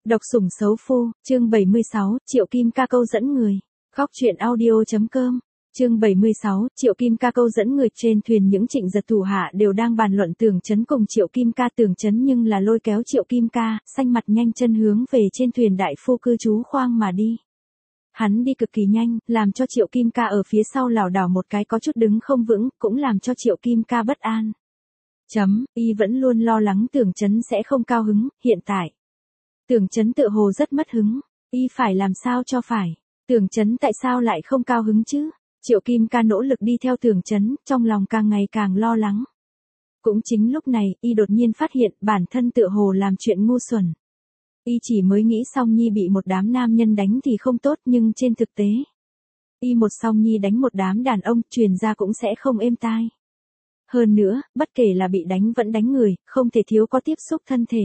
Độc sủng xấu phu, chương 76, Triệu Kim Ca câu dẫn người. Góc truyện audio.com. Chương 76, Triệu Kim Ca câu dẫn người. Trên thuyền những Trịnh Giật thủ hạ đều đang bàn luận Tưởng Chấn cùng Triệu Kim Ca. Tưởng Chấn nhưng là lôi kéo Triệu Kim Ca, xanh mặt nhanh chân hướng về trên thuyền đại phu cư trú khoang mà đi. Hắn đi cực kỳ nhanh, làm cho Triệu Kim Ca ở phía sau lảo đảo một cái có chút đứng không vững, cũng làm cho Triệu Kim Ca bất an. Y vẫn luôn lo lắng Tưởng Chấn sẽ không cao hứng, hiện tại. Tưởng Chấn tựa hồ rất mất hứng, y phải làm sao cho phải. Tưởng Chấn tại sao lại không cao hứng chứ? Triệu Kim Ca nỗ lực đi theo Tưởng Chấn, trong lòng càng ngày càng lo lắng. Cũng chính lúc này, y đột nhiên phát hiện bản thân tựa hồ làm chuyện ngu xuẩn. Y chỉ mới nghĩ Song Nhi bị một đám nam nhân đánh thì không tốt, nhưng trên thực tế, y một Song Nhi đánh một đám đàn ông, truyền ra cũng sẽ không êm tai. Hơn nữa, bất kể là bị đánh vẫn đánh người, không thể thiếu có tiếp xúc thân thể.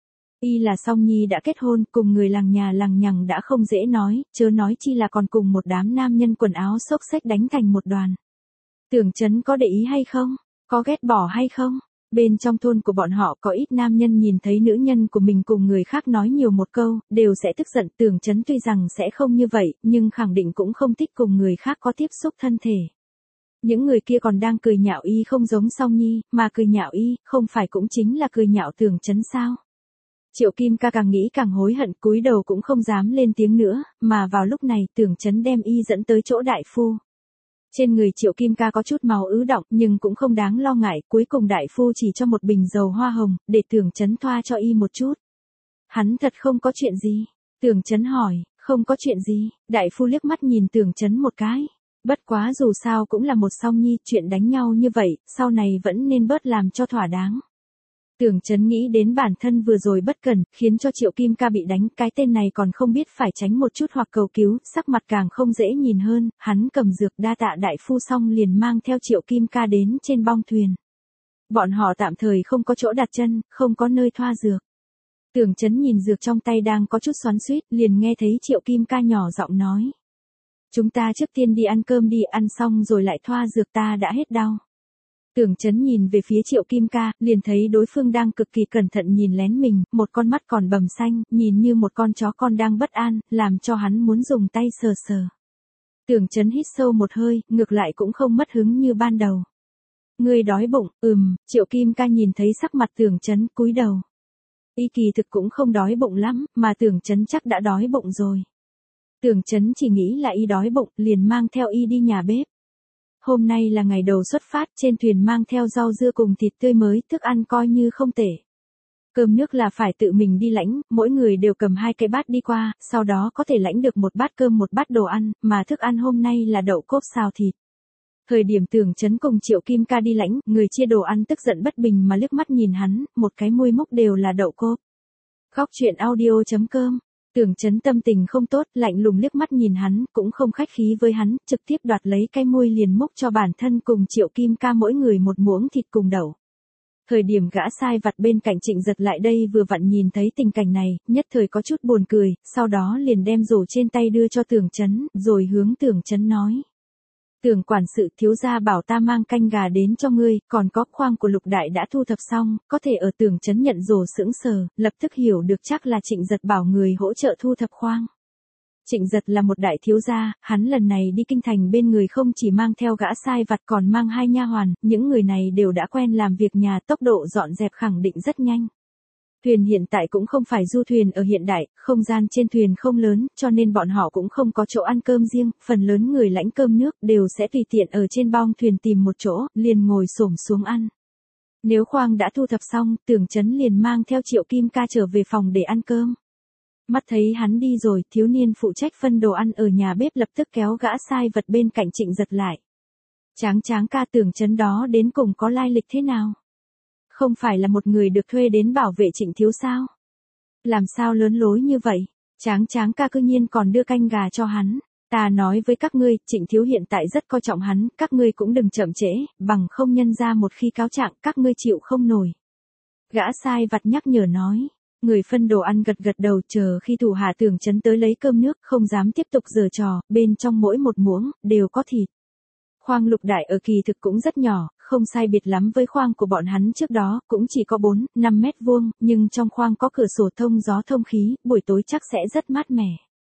Y là Song Nhi đã kết hôn, cùng người lằng nhà lằng nhằng đã không dễ nói, chớ nói chi là còn cùng một đám nam nhân quần áo xốc xếch đánh thành một đoàn. Tưởng Chấn có để ý hay không? Có ghét bỏ hay không? Bên trong thôn của bọn họ có ít nam nhân nhìn thấy nữ nhân của mình cùng người khác nói nhiều một câu, đều sẽ tức giận. Tưởng Chấn tuy rằng sẽ không như vậy, nhưng khẳng định cũng không thích cùng người khác có tiếp xúc thân thể. Những người kia còn đang cười nhạo y không giống Song Nhi, mà cười nhạo y, không phải cũng chính là cười nhạo Tưởng Chấn sao? Triệu Kim Ca càng nghĩ càng hối hận, cúi đầu cũng không dám lên tiếng nữa, mà vào lúc này Tưởng Chấn đem y dẫn tới chỗ đại phu. Trên người Triệu Kim Ca có chút máu ứ đọng, nhưng cũng không đáng lo ngại, cuối cùng đại phu chỉ cho một bình dầu hoa hồng, để Tưởng Chấn thoa cho y một chút. Hắn thật không có chuyện gì? Tưởng Chấn hỏi. Không có chuyện gì. Đại phu liếc mắt nhìn Tưởng Chấn một cái. Bất quá dù sao cũng là một Song Nhi, chuyện đánh nhau như vậy, sau này vẫn nên bớt làm cho thỏa đáng. Tưởng Chấn nghĩ đến bản thân vừa rồi bất cẩn, khiến cho Triệu Kim Ca bị đánh, cái tên này còn không biết phải tránh một chút hoặc cầu cứu, sắc mặt càng không dễ nhìn hơn, hắn cầm dược đa tạ đại phu xong liền mang theo Triệu Kim Ca đến trên bong thuyền. Bọn họ tạm thời không có chỗ đặt chân, không có nơi thoa dược. Tưởng Chấn nhìn dược trong tay đang có chút xoắn xuýt, liền nghe thấy Triệu Kim Ca nhỏ giọng nói. Chúng ta trước tiên đi ăn cơm đi, ăn xong rồi lại thoa dược, ta đã hết đau. Tưởng Chấn nhìn về phía Triệu Kim Ca, liền thấy đối phương đang cực kỳ cẩn thận nhìn lén mình, một con mắt còn bầm xanh, nhìn như một con chó con đang bất an, làm cho hắn muốn dùng tay sờ sờ. Tưởng Chấn hít sâu một hơi, ngược lại cũng không mất hứng như ban đầu. Ngươi đói bụng? Triệu Kim Ca nhìn thấy sắc mặt Tưởng Chấn, cúi đầu. Y kỳ thực cũng không đói bụng lắm, mà Tưởng Chấn chắc đã đói bụng rồi. Tưởng Chấn chỉ nghĩ là y đói bụng, liền mang theo y đi nhà bếp. Hôm nay là ngày đầu xuất phát, trên thuyền mang theo rau dưa cùng thịt tươi mới, thức ăn coi như không tệ. Cơm nước là phải tự mình đi lãnh, mỗi người đều cầm 2 cái bát đi qua, sau đó có thể lãnh được một bát cơm một bát đồ ăn, mà thức ăn hôm nay là đậu cốp xào thịt. Thời điểm Tưởng Chấn cùng Triệu Kim Ca đi lãnh, người chia đồ ăn tức giận bất bình mà liếc mắt nhìn hắn, một cái môi mốc đều là đậu cốp. Góc truyện audio.com. Tưởng Chấn tâm tình không tốt, lạnh lùng liếc mắt nhìn hắn, cũng không khách khí với hắn, trực tiếp đoạt lấy cái môi liền múc cho bản thân cùng Triệu Kim Ca mỗi người một muỗng thịt cùng đậu. Thời điểm gã sai vặt bên cạnh Trịnh Giật lại đây vừa vặn nhìn thấy tình cảnh này, nhất thời có chút buồn cười, sau đó liền đem rổ trên tay đưa cho Tưởng Chấn, rồi hướng Tưởng Chấn nói. Tưởng quản sự, thiếu gia bảo ta mang canh gà đến cho ngươi, còn có khoang của Lục Đại đã thu thập xong, có thể ở. Tưởng Chấn nhận rổ sững sờ, lập tức hiểu được chắc là Trịnh Giật bảo người hỗ trợ thu thập khoang. Trịnh Giật là một đại thiếu gia, hắn lần này đi kinh thành bên người không chỉ mang theo gã sai vặt còn mang 2 nha hoàn, những người này đều đã quen làm việc nhà, tốc độ dọn dẹp khẳng định rất nhanh. Thuyền hiện tại cũng không phải du thuyền ở hiện đại, không gian trên thuyền không lớn, cho nên bọn họ cũng không có chỗ ăn cơm riêng, phần lớn người lãnh cơm nước đều sẽ tùy tiện ở trên bong thuyền tìm một chỗ, liền ngồi xổm xuống ăn. Nếu khoang đã thu thập xong, Tưởng Chấn liền mang theo Triệu Kim Ca trở về phòng để ăn cơm. Mắt thấy hắn đi rồi, thiếu niên phụ trách phân đồ ăn ở nhà bếp lập tức kéo gã sai vật bên cạnh Trịnh Giật lại. Tráng ca, Tưởng Chấn đó đến cùng có lai lịch thế nào? Không phải là một người được thuê đến bảo vệ Trịnh thiếu sao? Làm sao lớn lối như vậy? Tráng ca cư nhiên còn đưa canh gà cho hắn. Ta nói với các ngươi, Trịnh thiếu hiện tại rất coi trọng hắn, các ngươi cũng đừng chậm trễ, bằng không nhân ra một khi cáo trạng, các ngươi chịu không nổi. Gã sai vặt nhắc nhở nói. Người phân đồ ăn gật gật đầu, chờ khi thủ hạ Tưởng Chấn tới lấy cơm nước, không dám tiếp tục giở trò, bên trong mỗi một muỗng đều có thịt. Khoang lục đại ở kỳ thực cũng rất nhỏ, không sai biệt lắm với khoang của bọn hắn trước đó, cũng chỉ có 4-5 mét vuông, nhưng trong khoang có cửa sổ thông gió thông khí, buổi tối chắc sẽ rất mát mẻ.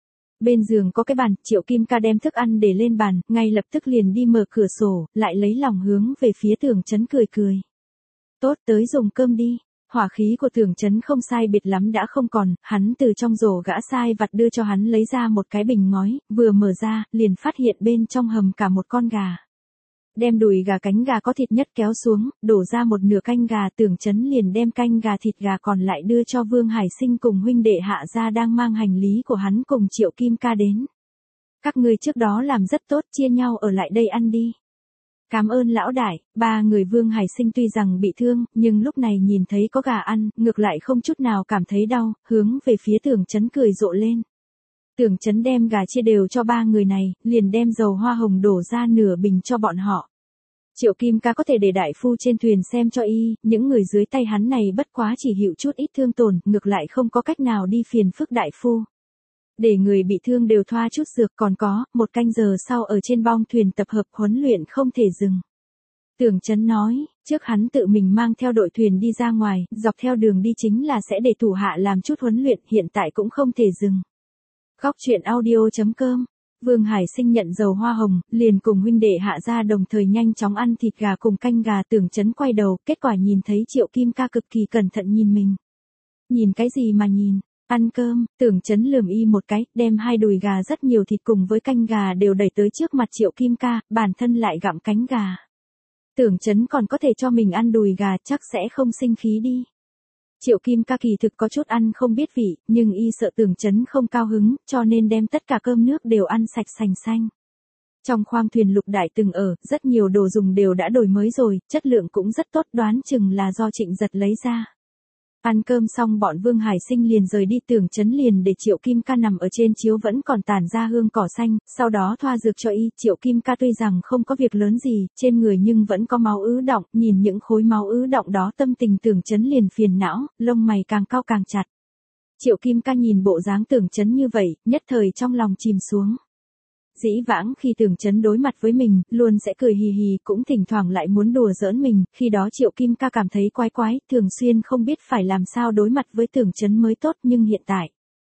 Bên giường có cái bàn, Triệu Kim Ca đem thức ăn để lên bàn, ngay lập tức liền đi mở cửa sổ, lại lấy lòng hướng về phía Tưởng Chấn cười cười. Tốt, tới dùng cơm đi. Hỏa khí của Tưởng Chấn không sai biệt lắm đã không còn, hắn từ trong rổ gã sai vặt đưa cho hắn lấy ra một cái bình ngói, vừa mở ra, liền phát hiện bên trong hầm cả một con gà. Đem đùi gà cánh gà có thịt nhất kéo xuống, đổ ra một nửa canh gà, Tưởng Chấn liền đem canh gà thịt gà còn lại đưa cho Vương Hải Sinh cùng huynh đệ Hạ gia đang mang hành lý của hắn cùng Triệu Kim Ca đến. Các ngươi trước đó làm rất tốt, chia nhau ở lại đây ăn đi. Cảm ơn lão đại. Ba người Vương Hải Sinh tuy rằng bị thương, nhưng lúc này nhìn thấy có gà ăn, ngược lại không chút nào cảm thấy đau, hướng về phía Tưởng Chấn cười rộ lên. Tưởng Chấn đem gà chia đều cho ba người này, liền đem dầu hoa hồng đổ ra nửa bình cho bọn họ. Triệu Kim Ca có thể để đại phu trên thuyền xem cho y, những người dưới tay hắn này bất quá chỉ chịu chút ít thương tổn, ngược lại không có cách nào đi phiền phức đại phu. Để người bị thương đều thoa chút dược, còn có, 1 canh giờ sau ở trên bong thuyền tập hợp huấn luyện không thể dừng. Tưởng Chấn nói, trước hắn tự mình mang theo đội thuyền đi ra ngoài, dọc theo đường đi chính là sẽ để thủ hạ làm chút huấn luyện, hiện tại cũng không thể dừng. Góc truyện audio.com. Vương Hải Sinh nhận dầu hoa hồng, liền cùng huynh đệ Hạ gia đồng thời nhanh chóng ăn thịt gà cùng canh gà. Tưởng Chấn quay đầu, kết quả nhìn thấy Triệu Kim Ca cực kỳ cẩn thận nhìn mình. Nhìn cái gì mà nhìn? Ăn cơm. Tưởng Chấn lườm y một cái, đem 2 đùi gà rất nhiều thịt cùng với canh gà đều đẩy tới trước mặt Triệu Kim Ca, bản thân lại gặm cánh gà. Tưởng Chấn còn có thể cho mình ăn đùi gà, chắc sẽ không sinh khí đi. Triệu Kim Ca kỳ thực có chút ăn không biết vị, nhưng y sợ Tưởng Chấn không cao hứng, cho nên đem tất cả cơm nước đều ăn sạch sành xanh. Trong khoang thuyền lục đại từng ở, rất nhiều đồ dùng đều đã đổi mới rồi, chất lượng cũng rất tốt, đoán chừng là do Trịnh Giật lấy ra. Ăn cơm xong bọn Vương Hải Sinh liền rời đi. Tưởng Chấn liền để Triệu Kim Ca nằm ở trên chiếu vẫn còn tản ra hương cỏ xanh, sau đó thoa dược cho y. Triệu Kim Ca tuy rằng không có việc lớn gì, trên người nhưng vẫn có máu ứ đọng, nhìn những khối máu ứ đọng đó tâm tình Tưởng Chấn liền phiền não, lông mày càng cao càng chặt. Triệu Kim Ca nhìn bộ dáng Tưởng Chấn như vậy, nhất thời trong lòng chìm xuống. Dĩ vãng khi Tưởng Chấn đối mặt với mình, luôn sẽ cười hì hì, cũng thỉnh thoảng lại muốn đùa giỡn mình, khi đó Triệu Kim Ca cảm thấy quái quái, thường xuyên không biết phải làm sao đối mặt với Tưởng Chấn mới tốt, nhưng hiện tại,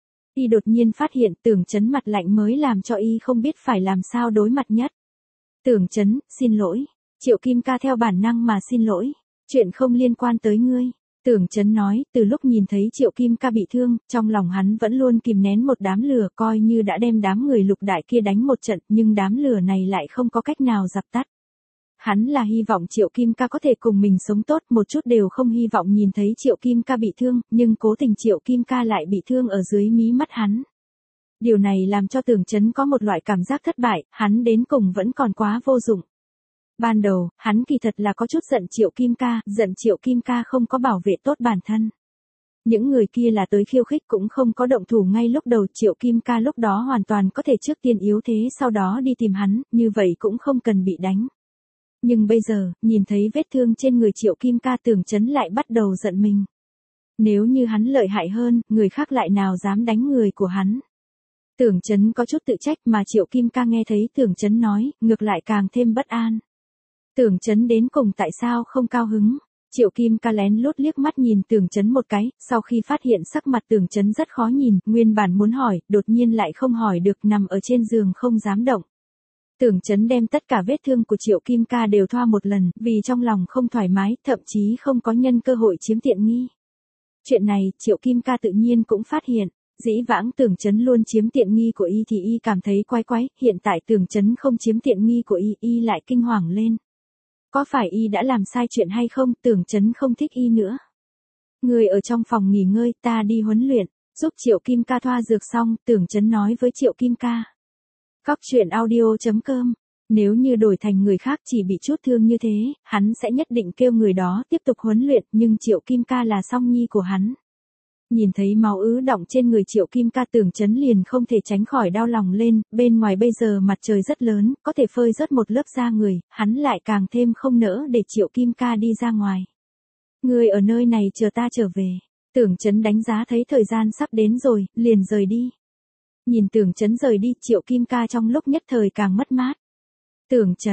y đột nhiên phát hiện Tưởng Chấn mặt lạnh mới làm cho y không biết phải làm sao đối mặt nhất. Tưởng Chấn, xin lỗi. Triệu Kim Ca theo bản năng mà xin lỗi. Chuyện không liên quan tới ngươi. Tưởng Chấn nói, từ lúc nhìn thấy Triệu Kim Ca bị thương, trong lòng hắn vẫn luôn kìm nén một đám lửa, coi như đã đem đám người lục đại kia đánh một trận, nhưng đám lửa này lại không có cách nào dập tắt. Hắn là hy vọng Triệu Kim Ca có thể cùng mình sống tốt, một chút đều không hy vọng nhìn thấy Triệu Kim Ca bị thương, nhưng cố tình Triệu Kim Ca lại bị thương ở dưới mí mắt hắn. Điều này làm cho Tưởng Chấn có một loại cảm giác thất bại, hắn đến cùng vẫn còn quá vô dụng. Ban đầu, hắn kỳ thật là có chút giận Triệu Kim Ca, giận Triệu Kim Ca không có bảo vệ tốt bản thân. Những người kia là tới khiêu khích cũng không có động thủ ngay lúc đầu, Triệu Kim Ca lúc đó hoàn toàn có thể trước tiên yếu thế sau đó đi tìm hắn, như vậy cũng không cần bị đánh. Nhưng bây giờ, nhìn thấy vết thương trên người Triệu Kim Ca, Tưởng Chấn lại bắt đầu giận mình. Nếu như hắn lợi hại hơn, người khác lại nào dám đánh người của hắn. Tưởng Chấn có chút tự trách, mà Triệu Kim Ca nghe thấy Tưởng Chấn nói, ngược lại càng thêm bất an. Tưởng Chấn đến cùng tại sao không cao hứng? Triệu Kim Ca lén lút liếc mắt nhìn Tưởng Chấn một cái, sau khi phát hiện sắc mặt Tưởng Chấn rất khó nhìn, nguyên bản muốn hỏi, đột nhiên lại không hỏi được, nằm ở trên giường không dám động. Tưởng Chấn đem tất cả vết thương của Triệu Kim Ca đều thoa một lần, vì trong lòng không thoải mái, thậm chí không có nhân cơ hội chiếm tiện nghi. Chuyện này, Triệu Kim Ca tự nhiên cũng phát hiện. Dĩ vãng Tưởng Chấn luôn chiếm tiện nghi của y thì y cảm thấy quái quái, hiện tại Tưởng Chấn không chiếm tiện nghi của y lại kinh hoàng lên. Có phải y đã làm sai chuyện hay không? Tưởng Chấn không thích y nữa. Người ở trong phòng nghỉ ngơi, ta đi huấn luyện. Giúp Triệu Kim Ca thoa dược xong, Tưởng Chấn nói với Triệu Kim Ca. Góc truyện audio.com. Nếu như đổi thành người khác chỉ bị chút thương như thế, hắn sẽ nhất định kêu người đó tiếp tục huấn luyện, nhưng Triệu Kim Ca là song nhi của hắn. Nhìn thấy máu ứ đọng trên người Triệu Kim Ca, Tưởng Chấn liền không thể tránh khỏi đau lòng lên, bên ngoài bây giờ mặt trời rất lớn, có thể phơi rớt một lớp da người, hắn lại càng thêm không nỡ để Triệu Kim Ca đi ra ngoài. Người ở nơi này chờ ta trở về. Tưởng Chấn đánh giá thấy thời gian sắp đến rồi, liền rời đi. Nhìn Tưởng Chấn rời đi, Triệu Kim Ca trong lúc nhất thời càng mất mát. Tưởng Chấn,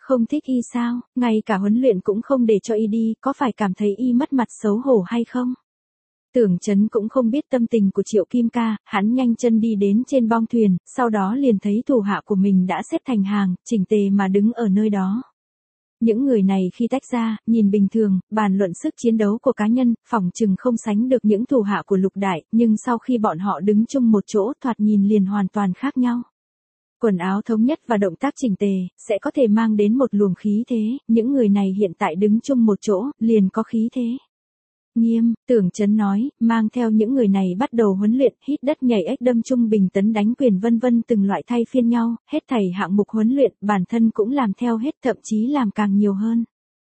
Không thích y sao, ngay cả huấn luyện cũng không để cho y đi, có phải cảm thấy y mất mặt xấu hổ hay không? Tưởng Chấn cũng không biết tâm tình của Triệu Kim Ca, hắn nhanh chân đi đến trên bong thuyền, sau đó liền thấy thủ hạ của mình đã xếp thành hàng, chỉnh tề mà đứng ở nơi đó. Những người này khi tách ra, nhìn bình thường, bàn luận sức chiến đấu của cá nhân, phỏng chừng không sánh được những thủ hạ của Lục Đại, nhưng sau khi bọn họ đứng chung một chỗ thoạt nhìn liền hoàn toàn khác nhau. Quần áo thống nhất và động tác chỉnh tề, sẽ có thể mang đến một luồng khí thế, những người này hiện tại đứng chung một chỗ, liền có khí thế. Nghiêm, Tưởng Chấn nói, mang theo những người này bắt đầu huấn luyện, hít đất nhảy ếch đâm trung bình tấn đánh quyền vân vân từng loại thay phiên nhau, hết thảy hạng mục huấn luyện, bản thân cũng làm theo hết thậm chí làm càng nhiều hơn.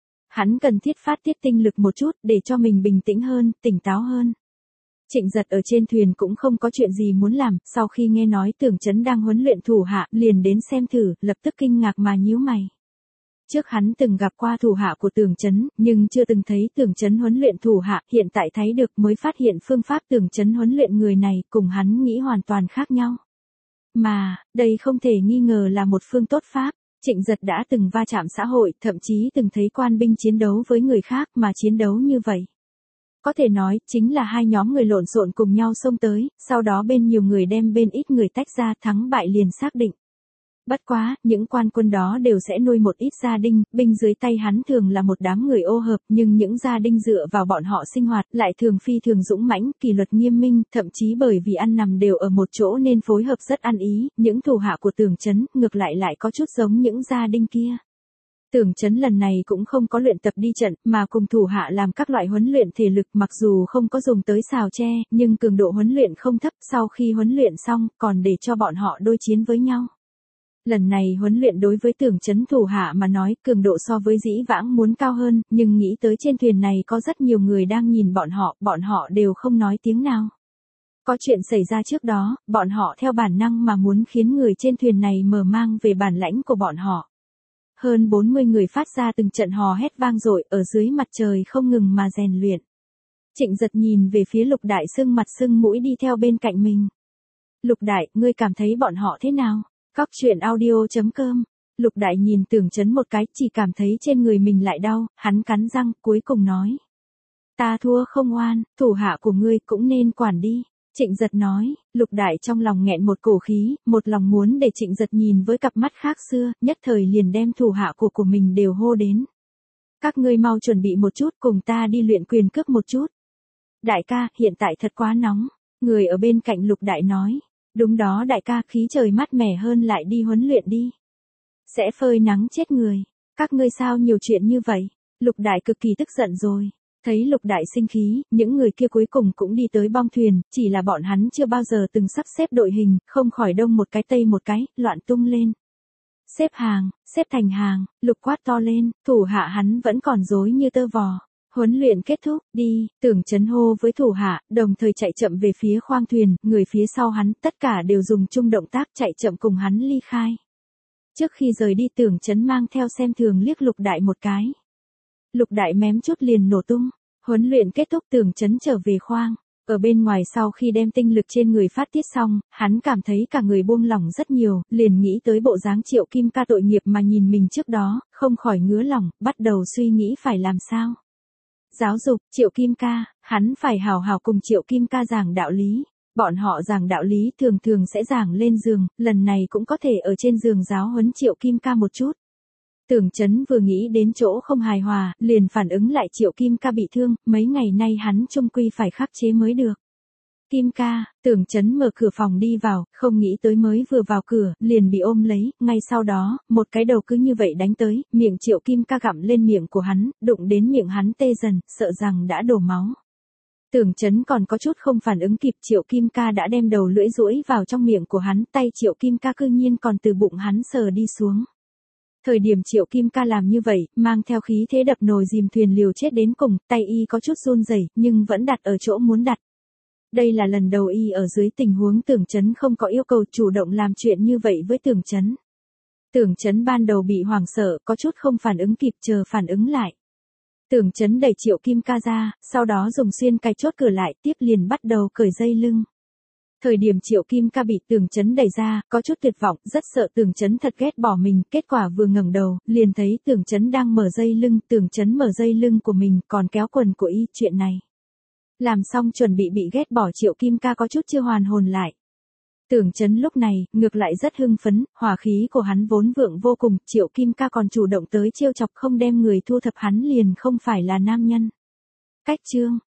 Hắn cần thiết phát tiết tinh lực một chút để cho mình bình tĩnh hơn, tỉnh táo hơn. Trịnh Giật ở trên thuyền cũng không có chuyện gì muốn làm, sau khi nghe nói Tưởng Chấn đang huấn luyện thủ hạ, liền đến xem thử, lập tức kinh ngạc mà nhíu mày. Trước hắn từng gặp qua thủ hạ của Tưởng Chấn, nhưng chưa từng thấy Tưởng Chấn huấn luyện thủ hạ, hiện tại thấy được mới phát hiện phương pháp Tưởng Chấn huấn luyện người này cùng hắn nghĩ hoàn toàn khác nhau. Mà, đây không thể nghi ngờ là một phương tốt pháp. Trịnh Giật đã từng va chạm xã hội, thậm chí từng thấy quan binh chiến đấu với người khác mà chiến đấu như vậy. Có thể nói, chính là hai nhóm người lộn xộn cùng nhau xông tới, sau đó bên nhiều người đem bên ít người tách ra, thắng bại liền xác định. Bất quá, những quan quân đó đều sẽ nuôi một ít gia đình, binh dưới tay hắn thường là một đám người ô hợp, nhưng những gia đình dựa vào bọn họ sinh hoạt lại thường phi thường dũng mãnh, kỷ luật nghiêm minh, thậm chí bởi vì ăn nằm đều ở một chỗ nên phối hợp rất ăn ý, những thủ hạ của Tưởng Chấn ngược lại có chút giống những gia đình kia. Tưởng Chấn lần này cũng không có luyện tập đi trận, mà cùng thủ hạ làm các loại huấn luyện thể lực, mặc dù không có dùng tới sào tre, nhưng cường độ huấn luyện không thấp, sau khi huấn luyện xong, còn để cho bọn họ đối chiến với nhau. Lần này huấn luyện đối với Tưởng Chấn thủ hạ mà nói, cường độ so với dĩ vãng muốn cao hơn, nhưng nghĩ tới trên thuyền này có rất nhiều người đang nhìn bọn họ đều không nói tiếng nào. Có chuyện xảy ra trước đó, bọn họ theo bản năng mà muốn khiến người trên thuyền này mở mang về bản lãnh của bọn họ. Hơn 40 người phát ra từng trận hò hét vang dội ở dưới mặt trời không ngừng mà rèn luyện. Trịnh Giật nhìn về phía Lục Đại sưng mặt sưng mũi đi theo bên cạnh mình. Lục Đại, ngươi cảm thấy bọn họ thế nào? Cóc truyện audio.com. Lục Đại nhìn Tưởng Chấn một cái, chỉ cảm thấy trên người mình lại đau, hắn cắn răng, cuối cùng nói. Ta thua không oan, thủ hạ của ngươi cũng nên quản đi. Trịnh Giật nói, Lục Đại trong lòng nghẹn một cổ khí, một lòng muốn để Trịnh Giật nhìn với cặp mắt khác xưa, nhất thời liền đem thủ hạ của mình đều hô đến. Các ngươi mau chuẩn bị một chút, cùng ta đi luyện quyền cước một chút. Đại ca, hiện tại thật quá nóng. Người ở bên cạnh Lục Đại nói. Đúng đó đại ca, khí trời mát mẻ hơn lại đi huấn luyện đi. Sẽ phơi nắng chết người. Các ngươi sao nhiều chuyện như vậy? Lục Đại cực kỳ tức giận rồi. Thấy Lục Đại sinh khí, những người kia cuối cùng cũng đi tới bong thuyền, chỉ là bọn hắn chưa bao giờ từng sắp xếp đội hình, không khỏi đông một cái tây một cái, loạn tung lên. Xếp hàng, xếp thành hàng, Lục quát to lên, thủ hạ hắn vẫn còn rối như tơ vò. Huấn luyện kết thúc, đi, Tưởng Chấn hô với thủ hạ, đồng thời chạy chậm về phía khoang thuyền, người phía sau hắn, tất cả đều dùng chung động tác chạy chậm cùng hắn ly khai. Trước khi rời đi Tưởng Chấn mang theo xem thường liếc Lục Đại một cái. Lục Đại mém chút liền nổ tung, huấn luyện kết thúc Tưởng Chấn trở về khoang. Ở bên ngoài sau khi đem tinh lực trên người phát tiết xong, hắn cảm thấy cả người buông lỏng rất nhiều, liền nghĩ tới bộ dáng Triệu Kim Ca tội nghiệp mà nhìn mình trước đó, không khỏi ngứa lòng, bắt đầu suy nghĩ phải làm sao. Giáo dục, Triệu Kim Ca, hắn phải hào hào cùng Triệu Kim Ca giảng đạo lý. Bọn họ giảng đạo lý thường sẽ giảng lên giường, lần này cũng có thể ở trên giường giáo huấn Triệu Kim Ca một chút. Tưởng Chấn vừa nghĩ đến chỗ không hài hòa, liền phản ứng lại Triệu Kim Ca bị thương, mấy ngày nay hắn chung quy phải khắc chế mới được. Kim Ca, Tưởng Chấn mở cửa phòng đi vào, không nghĩ tới mới vừa vào cửa, liền bị ôm lấy, ngay sau đó, một cái đầu cứ như vậy đánh tới, miệng Triệu Kim Ca gặm lên miệng của hắn, đụng đến miệng hắn tê dần, sợ rằng đã đổ máu. Tưởng Chấn còn có chút không phản ứng kịp, Triệu Kim Ca đã đem đầu lưỡi duỗi vào trong miệng của hắn, tay Triệu Kim Ca cư nhiên còn từ bụng hắn sờ đi xuống. Thời điểm Triệu Kim Ca làm như vậy, mang theo khí thế đập nồi dìm thuyền liều chết đến cùng, tay y có chút run rẩy, nhưng vẫn đặt ở chỗ muốn đặt. Đây là lần đầu y ở dưới tình huống Tưởng Chấn không có yêu cầu chủ động làm chuyện như vậy với Tưởng Chấn. Tưởng Chấn ban đầu bị hoảng sợ, có chút không phản ứng kịp, chờ phản ứng lại. Tưởng Chấn đẩy Triệu Kim Ca ra, sau đó dùng xiên cài chốt cửa lại, tiếp liền bắt đầu cởi dây lưng. Thời điểm Triệu Kim Ca bị Tưởng Chấn đẩy ra, có chút tuyệt vọng, rất sợ Tưởng Chấn thật ghét bỏ mình, kết quả vừa ngẩng đầu, liền thấy Tưởng Chấn đang mở dây lưng, Tưởng Chấn mở dây lưng của mình, còn kéo quần của y, chuyện này. Làm xong chuẩn bị ghét bỏ Triệu Kim Ca có chút chưa hoàn hồn lại. Tưởng Chấn lúc này, ngược lại rất hưng phấn, hỏa khí của hắn vốn vượng vô cùng, Triệu Kim Ca còn chủ động tới trêu chọc không đem người thu thập hắn liền không phải là nam nhân. Cách chương